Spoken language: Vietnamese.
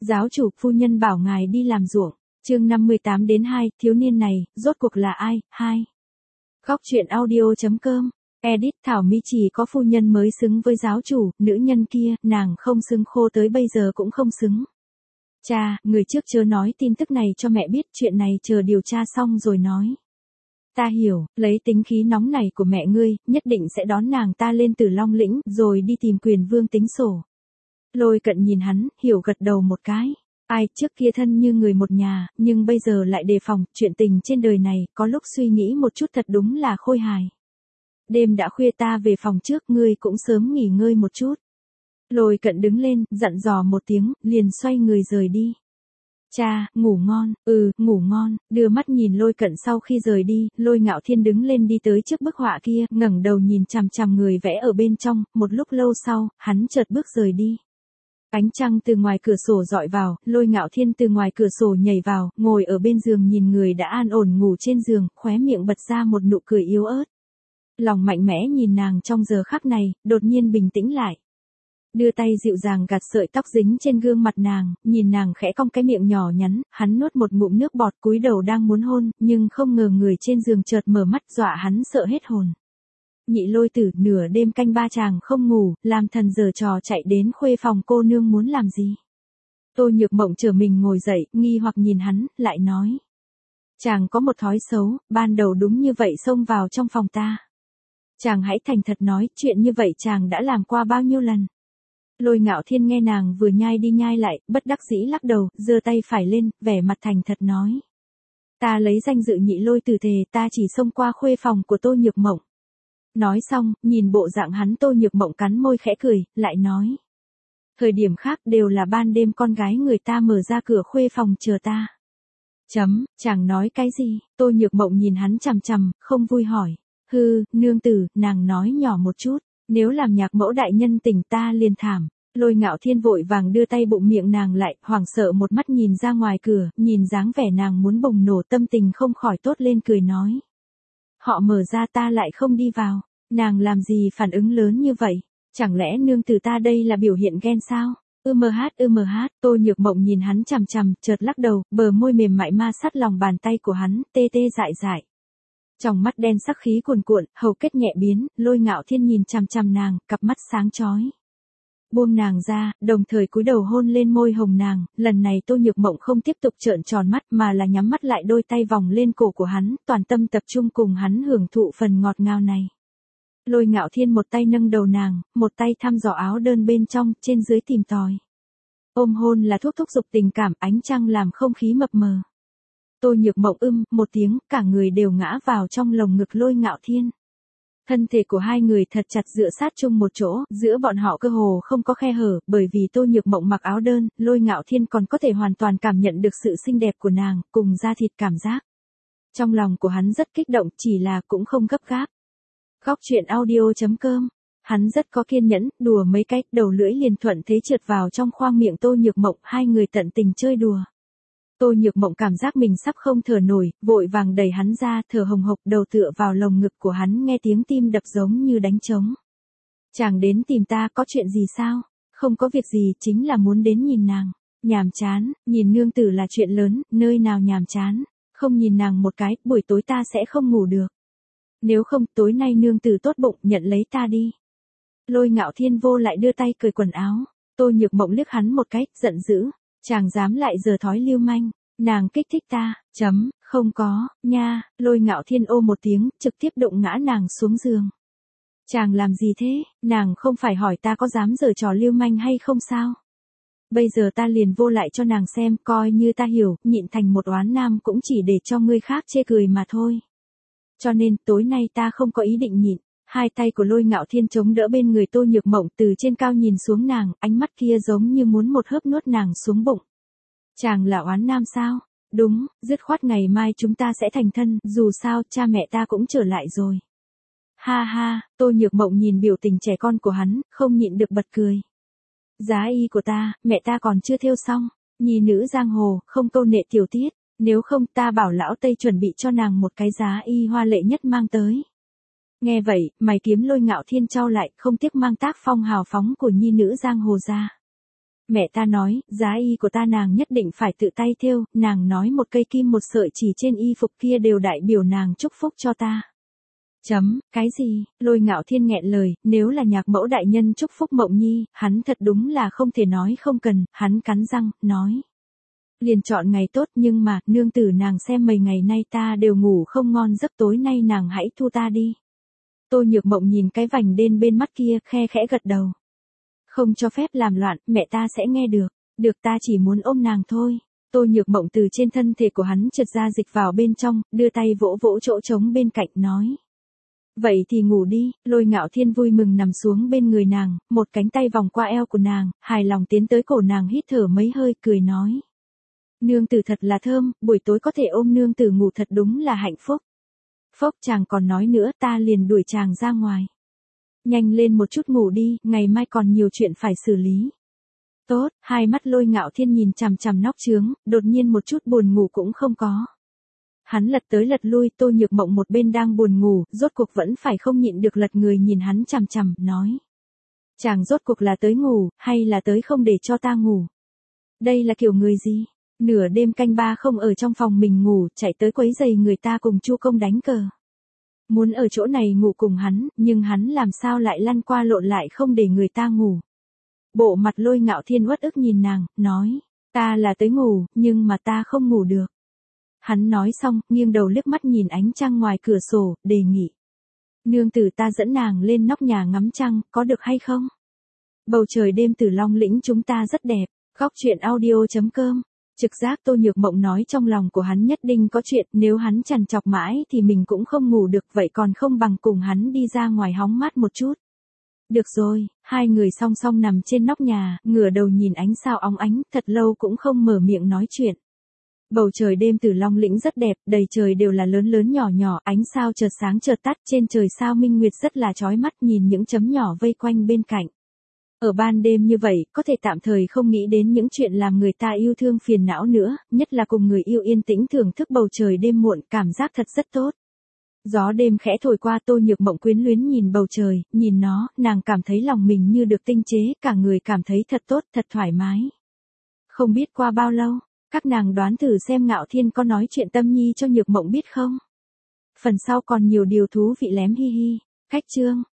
Giáo chủ, phu nhân bảo ngài đi làm ruộng. Chương 58-2, thiếu niên này, rốt cuộc là ai? 2. Góc truyện audio.com. Edit Thảo Mi chỉ có phu nhân mới xứng với giáo chủ, nữ nhân kia, nàng không xứng, khô tới bây giờ cũng không xứng. Cha, người trước chớ nói tin tức này cho mẹ biết, chuyện này chờ điều tra xong rồi nói. Ta hiểu, lấy tính khí nóng này của mẹ ngươi, nhất định sẽ đón nàng ta lên Tử Long lĩnh, rồi đi tìm Quyền Vương tính sổ. Lôi Cận nhìn hắn, hiểu gật đầu một cái. Ai, trước kia thân như người một nhà, nhưng bây giờ lại đề phòng, chuyện tình trên đời này, có lúc suy nghĩ một chút thật đúng là khôi hài. Đêm đã khuya, ta về phòng trước, ngươi cũng sớm nghỉ ngơi một chút. Lôi Cận đứng lên, dặn dò một tiếng, liền xoay người rời đi. Cha, ngủ ngon. Ngủ ngon. Đưa mắt nhìn Lôi Cận sau khi rời đi, Lôi Ngạo Thiên đứng lên đi tới trước bức họa kia, ngẩng đầu nhìn chằm chằm người vẽ ở bên trong, một lúc lâu sau, hắn chợt bước rời đi. Ánh trăng từ ngoài cửa sổ dọi vào, Lôi Ngạo Thiên từ ngoài cửa sổ nhảy vào, ngồi ở bên giường nhìn người đã an ổn ngủ trên giường, khóe miệng bật ra một nụ cười yếu ớt. Lòng mạnh mẽ nhìn nàng trong giờ khắc này, đột nhiên bình tĩnh lại. Đưa tay dịu dàng gạt sợi tóc dính trên gương mặt nàng, nhìn nàng khẽ cong cái miệng nhỏ nhắn, hắn nuốt một ngụm nước bọt, cúi đầu đang muốn hôn, nhưng không ngờ người trên giường chợt mở mắt, dọa hắn sợ hết hồn. Nhị Lôi tử, nửa đêm canh ba chàng không ngủ, làm thần giở trò chạy đến khuê phòng cô nương muốn làm gì? Tô Nhược Mộng trở mình ngồi dậy, nghi hoặc nhìn hắn, lại nói. Chàng có một thói xấu, ban đầu đúng như vậy xông vào trong phòng ta. Chàng hãy thành thật nói, chuyện như vậy chàng đã làm qua bao nhiêu lần? Lôi Ngạo Thiên nghe nàng vừa nhai đi nhai lại, bất đắc dĩ lắc đầu, giơ tay phải lên, vẻ mặt thành thật nói. Ta lấy danh dự Nhị Lôi tử thề, ta chỉ xông qua khuê phòng của Tô Nhược Mộng. Nói xong, nhìn bộ dạng hắn, Tô Nhược Mộng cắn môi khẽ cười, lại nói. Thời điểm khác đều là ban đêm con gái người ta mở ra cửa khuê phòng chờ ta. Chàng nói cái gì? Tô Nhược Mộng nhìn hắn chằm chằm, không vui hỏi. Nương tử, nàng nói nhỏ một chút, nếu làm nhạc mẫu đại nhân tình ta liền thảm. Lôi Ngạo Thiên vội vàng đưa tay bụng miệng nàng lại, hoảng sợ một mắt nhìn ra ngoài cửa, nhìn dáng vẻ nàng muốn bùng nổ, tâm tình không khỏi tốt lên, cười nói. Họ mở ra ta lại không đi vào, nàng làm gì phản ứng lớn như vậy, chẳng lẽ nương tử ta đây là biểu hiện ghen sao? Tô Nhược Mộng nhìn hắn chằm chằm, chợt lắc đầu, bờ môi mềm mại ma sát lòng bàn tay của hắn, tê tê dại dại. Trong mắt đen sắc khí cuồn cuộn, hầu kết nhẹ biến, Lôi Ngạo Thiên nhìn chằm chằm nàng, cặp mắt sáng chói. Buông nàng ra, đồng thời cúi đầu hôn lên môi hồng nàng, lần này Tô Nhược Mộng không tiếp tục trợn tròn mắt mà là nhắm mắt lại, đôi tay vòng lên cổ của hắn, toàn tâm tập trung cùng hắn hưởng thụ phần ngọt ngào này. Lôi Ngạo Thiên một tay nâng đầu nàng, một tay thăm dò áo đơn bên trong, trên dưới tìm tòi. Ôm hôn là thuốc thúc giục tình cảm, ánh trăng làm không khí mập mờ. Tô Nhược Mộng một tiếng, cả người đều ngã vào trong lồng ngực Lôi Ngạo Thiên. Thân thể của hai người thật chặt dựa sát chung một chỗ, giữa bọn họ cơ hồ không có khe hở, bởi vì Tô Nhược Mộng mặc áo đơn, Lôi Ngạo Thiên còn có thể hoàn toàn cảm nhận được sự xinh đẹp của nàng, cùng da thịt cảm giác. Trong lòng của hắn rất kích động, chỉ là cũng không gấp gáp. Góc truyện audio.com. Hắn rất có kiên nhẫn, đùa mấy cái, đầu lưỡi liền thuận thế trượt vào trong khoang miệng Tô Nhược Mộng, hai người tận tình chơi đùa. Tô Nhược Mộng cảm giác mình sắp không thở nổi, vội vàng đẩy hắn ra, thở hồng hộc, đầu tựa vào lồng ngực của hắn, nghe tiếng tim đập giống như đánh trống. Chàng đến tìm ta có chuyện gì sao? Không có việc gì, chính là muốn đến nhìn nàng. Nhàm chán, nhìn nương tử là chuyện lớn, nơi nào nhàm chán. Không nhìn nàng một cái, buổi tối ta sẽ không ngủ được. Nếu không, tối nay nương tử tốt bụng, nhận lấy ta đi. Lôi Ngạo Thiên vô lại đưa tay cởi quần áo. Tô Nhược Mộng liếc hắn một cái, giận dữ. Chàng dám lại giở thói lưu manh, nàng kích thích ta, không có, nha. Lôi Ngạo Thiên ô một tiếng, trực tiếp đụng ngã nàng xuống giường. Chàng làm gì thế, nàng không phải hỏi ta có dám giở trò lưu manh hay không sao? Bây giờ ta liền vô lại cho nàng xem, coi như ta hiểu, nhịn thành một oán nam cũng chỉ để cho người khác chê cười mà thôi. Cho nên, tối nay ta không có ý định nhịn. Hai tay của Lôi Ngạo Thiên chống đỡ bên người Tô Nhược Mộng, từ trên cao nhìn xuống nàng, ánh mắt kia giống như muốn một hớp nuốt nàng xuống bụng. Chàng là oán nam sao? Đúng, dứt khoát ngày mai chúng ta sẽ thành thân, dù sao cha mẹ ta cũng trở lại rồi. Ha ha, Tô Nhược Mộng nhìn biểu tình trẻ con của hắn, không nhịn được bật cười. Giá y của ta, mẹ ta còn chưa thêu xong, nhi nữ giang hồ, không câu nệ tiểu tiết, nếu không ta bảo lão Tây chuẩn bị cho nàng một cái giá y hoa lệ nhất mang tới. Nghe vậy, mày kiếm Lôi Ngạo Thiên chau lại, không tiếc mang tác phong hào phóng của nhi nữ giang hồ ra. Mẹ ta nói, giá y của ta nàng nhất định phải tự tay thêu, nàng nói một cây kim một sợi chỉ trên y phục kia đều đại biểu nàng chúc phúc cho ta. Cái gì, Lôi Ngạo Thiên nghẹn lời, nếu là nhạc mẫu đại nhân chúc phúc Mộng Nhi, hắn thật đúng là không thể nói không cần, hắn cắn răng, nói. Liền chọn ngày tốt nhưng mà, nương tử nàng xem mấy ngày nay ta đều ngủ không ngon giấc tối nay nàng hãy thu ta đi. Tô Nhược Mộng nhìn cái vành đen bên mắt kia, khe khẽ gật đầu. Không cho phép làm loạn, mẹ ta sẽ nghe được, được ta chỉ muốn ôm nàng thôi. Tô Nhược Mộng từ trên thân thể của hắn trượt ra dịch vào bên trong, đưa tay vỗ vỗ chỗ trống bên cạnh nói. Vậy thì ngủ đi, Lôi Ngạo Thiên vui mừng nằm xuống bên người nàng, một cánh tay vòng qua eo của nàng, hài lòng tiến tới cổ nàng hít thở mấy hơi cười nói. Nương tử thật là thơm, buổi tối có thể ôm nương tử ngủ thật đúng là hạnh phúc. Phốc chàng còn nói nữa ta liền đuổi chàng ra ngoài. Nhanh lên một chút ngủ đi, ngày mai còn nhiều chuyện phải xử lý. Tốt, hai mắt Lôi Ngạo Thiên nhìn chằm chằm nóc chướng, đột nhiên một chút buồn ngủ cũng không có. Hắn lật tới lật lui, Tô Nhược Mộng một bên đang buồn ngủ, rốt cuộc vẫn phải không nhịn được lật người nhìn hắn chằm chằm, nói. Chàng rốt cuộc là tới ngủ, hay là tới không để cho ta ngủ? Đây là kiểu người gì? Nửa đêm canh ba không ở trong phòng mình ngủ, chạy tới quấy giày người ta cùng Chu Công đánh cờ. Muốn ở chỗ này ngủ cùng hắn, nhưng hắn làm sao lại lăn qua lộn lại không để người ta ngủ. Bộ mặt Lôi Ngạo Thiên uất ức nhìn nàng, nói, ta là tới ngủ, nhưng mà ta không ngủ được. Hắn nói xong, nghiêng đầu liếc mắt nhìn ánh trăng ngoài cửa sổ, đề nghị. Nương tử ta dẫn nàng lên nóc nhà ngắm trăng, có được hay không? Bầu trời đêm từ Long Lĩnh chúng ta rất đẹp, góc chuyện audio.com. Trực giác Tô Nhược Mộng nói trong lòng của hắn nhất định có chuyện, nếu hắn trằn trọc mãi thì mình cũng không ngủ được, vậy còn không bằng cùng hắn đi ra ngoài hóng mát một chút. Được rồi, hai người song song nằm trên nóc nhà, ngửa đầu nhìn ánh sao óng ánh, thật lâu cũng không mở miệng nói chuyện. Bầu trời đêm từ Long Lĩnh rất đẹp, đầy trời đều là lớn lớn nhỏ nhỏ, ánh sao chợt sáng chợt tắt, trên trời sao minh nguyệt rất là chói mắt, nhìn những chấm nhỏ vây quanh bên cạnh. Ở ban đêm như vậy, có thể tạm thời không nghĩ đến những chuyện làm người ta yêu thương phiền não nữa, nhất là cùng người yêu yên tĩnh thưởng thức bầu trời đêm muộn, cảm giác thật rất tốt. Gió đêm khẽ thổi qua, Tô Nhược Mộng quyến luyến nhìn bầu trời, nhìn nó, nàng cảm thấy lòng mình như được tinh chế, cả người cảm thấy thật tốt, thật thoải mái. Không biết qua bao lâu, các nàng đoán thử xem Ngạo Thiên có nói chuyện tâm nhi cho Nhược Mộng biết không? Phần sau còn nhiều điều thú vị lém hi hi. Cách chương